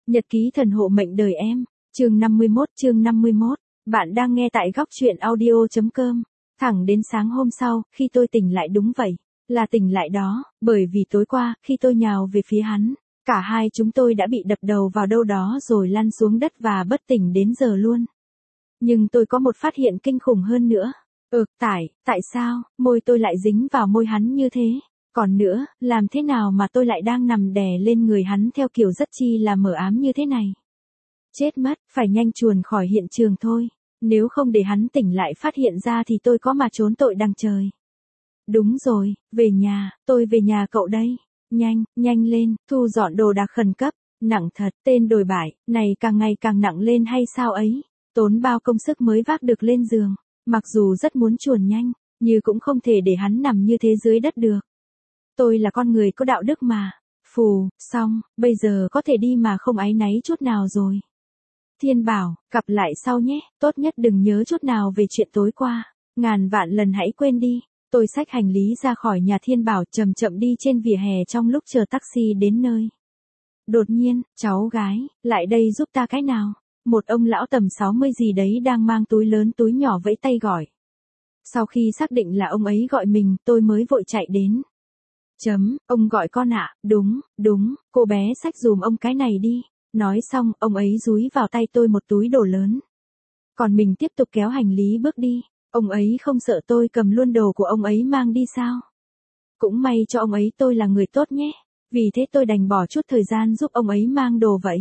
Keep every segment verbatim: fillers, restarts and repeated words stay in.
Nhật ký thần hộ mệnh đời em, chương năm mươi mốt chương năm mươi mốt, bạn đang nghe tại góc truyện audio.com. Thẳng đến sáng hôm sau, khi tôi tỉnh lại đúng vậy, là tỉnh lại đó, bởi vì tối qua, khi tôi nhào về phía hắn, cả hai chúng tôi đã bị đập đầu vào đâu đó rồi lăn xuống đất và bất tỉnh đến giờ luôn. Nhưng tôi có một phát hiện kinh khủng hơn nữa. Ừ, tại, tại sao, môi tôi lại dính vào môi hắn như thế? Còn nữa, làm thế nào mà tôi lại đang nằm đè lên người hắn theo kiểu rất chi là mờ ám như thế này? Chết mất, phải nhanh chuồn khỏi hiện trường thôi. Nếu không để hắn tỉnh lại phát hiện ra thì tôi có mà trốn tội đằng trời. Đúng rồi, về nhà, tôi về nhà cậu đây. Nhanh, nhanh lên, thu dọn đồ đạc khẩn cấp. Nặng thật, tên đồi bại, này càng ngày càng nặng lên hay sao ấy? Tốn bao công sức mới vác được lên giường. Mặc dù rất muốn chuồn nhanh, nhưng cũng không thể để hắn nằm như thế dưới đất được. Tôi là con người có đạo đức mà. Phù, xong, bây giờ có thể đi mà không áy náy chút nào rồi. Thiên bảo, gặp lại sau nhé, tốt nhất đừng nhớ chút nào về chuyện tối qua. Ngàn vạn lần hãy quên đi. Tôi xách hành lý ra khỏi nhà Thiên bảo chậm chậm đi trên vỉa hè trong lúc chờ taxi đến nơi. Đột nhiên, cháu gái, lại đây giúp ta cái nào. Một ông lão tầm sáu mươi gì đấy đang mang túi lớn túi nhỏ vẫy tay gọi. Sau khi xác định là ông ấy gọi mình, tôi mới vội chạy đến. Chấm, ông gọi con ạ, à? Đúng, đúng, cô bé xách dùm ông cái này đi. Nói xong, ông ấy dúi vào tay tôi một túi đồ lớn. Còn mình tiếp tục kéo hành lý bước đi. Ông ấy không sợ tôi cầm luôn đồ của ông ấy mang đi sao? Cũng may cho ông ấy tôi là người tốt nhé. Vì thế tôi đành bỏ chút thời gian giúp ông ấy mang đồ vậy.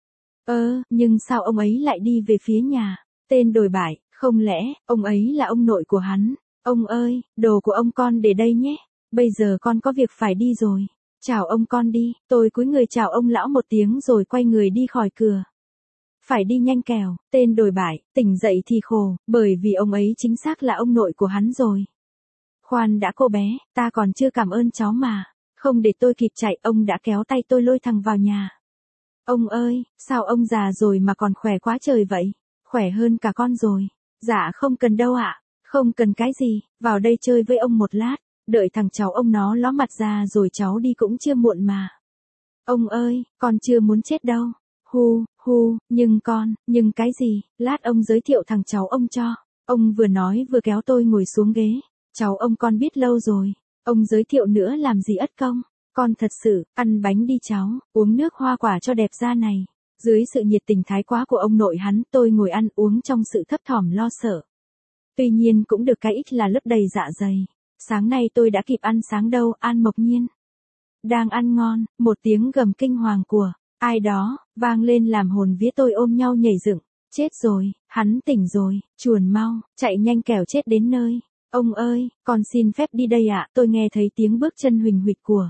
Ơ, nhưng sao ông ấy lại đi về phía nhà? Tên đồi bại, không lẽ, ông ấy là ông nội của hắn? Ông ơi, đồ của ông con để đây nhé. Bây giờ con có việc phải đi rồi. Chào ông con đi, tôi cúi người chào ông lão một tiếng rồi quay người đi khỏi cửa. Phải đi nhanh kẻo, tên đồi bại, tỉnh dậy thì khổ, bởi vì ông ấy chính xác là ông nội của hắn rồi. Khoan đã cô bé, ta còn chưa cảm ơn cháu mà. Không để tôi kịp chạy, ông đã kéo tay tôi lôi thẳng vào nhà. Ông ơi, sao ông già rồi mà còn khỏe quá trời vậy? Khỏe hơn cả con rồi. Dạ không cần đâu ạ, không cần cái gì, vào đây chơi với ông một lát. Đợi thằng cháu ông nó ló mặt ra rồi cháu đi cũng chưa muộn mà. Ông ơi, con chưa muốn chết đâu. Hu, hu, nhưng con, nhưng cái gì, lát ông giới thiệu thằng cháu ông cho. Ông vừa nói vừa kéo tôi ngồi xuống ghế. Cháu ông con biết lâu rồi. Ông giới thiệu nữa làm gì ất công. Con thật sự, ăn bánh đi cháu, uống nước hoa quả cho đẹp da này. Dưới sự nhiệt tình thái quá của ông nội hắn, tôi ngồi ăn uống trong sự thấp thỏm lo sợ. Tuy nhiên cũng được cái ít là lấp đầy dạ dày. Sáng nay tôi đã kịp ăn sáng đâu, An Mộc Nhiên. Đang ăn ngon, một tiếng gầm kinh hoàng của ai đó, vang lên làm hồn vía tôi ôm nhau nhảy dựng. Chết rồi, hắn tỉnh rồi, chuồn mau, chạy nhanh kẻo chết đến nơi. Ông ơi, con xin phép đi đây ạ, tôi nghe thấy tiếng bước chân huỳnh huỵch của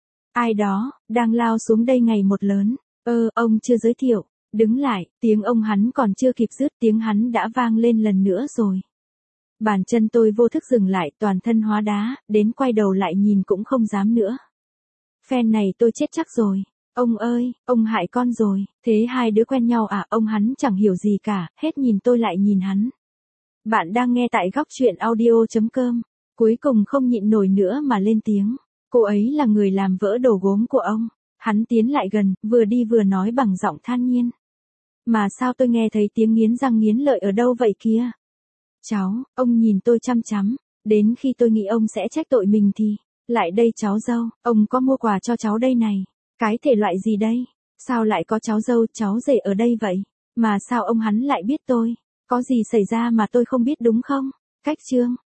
ai đó, đang lao xuống đây ngày một lớn. Ơ, ông chưa giới thiệu, đứng lại, tiếng ông hắn còn chưa kịp dứt tiếng hắn đã vang lên lần nữa rồi. Bàn chân tôi vô thức dừng lại, toàn thân hóa đá, đến quay đầu lại nhìn cũng không dám nữa. Phen này tôi chết chắc rồi. Ông ơi, ông hại con rồi, thế hai đứa quen nhau à? Ông hắn chẳng hiểu gì cả, hết nhìn tôi lại nhìn hắn. Bạn đang nghe tại góc truyện audio.com, cuối cùng không nhịn nổi nữa mà lên tiếng. Cô ấy là người làm vỡ đồ gốm của ông. Hắn tiến lại gần, vừa đi vừa nói bằng giọng than nhiên. Mà sao tôi nghe thấy tiếng nghiến răng nghiến lợi ở đâu vậy kia? Cháu, ông nhìn tôi chăm chăm, đến khi tôi nghĩ ông sẽ trách tội mình thì, lại đây cháu dâu, ông có mua quà cho cháu đây này. Cái thể loại gì đây? Sao lại có cháu dâu, cháu rể ở đây vậy? Mà sao ông hắn lại biết tôi? Có gì xảy ra mà tôi không biết đúng không? Cách chương,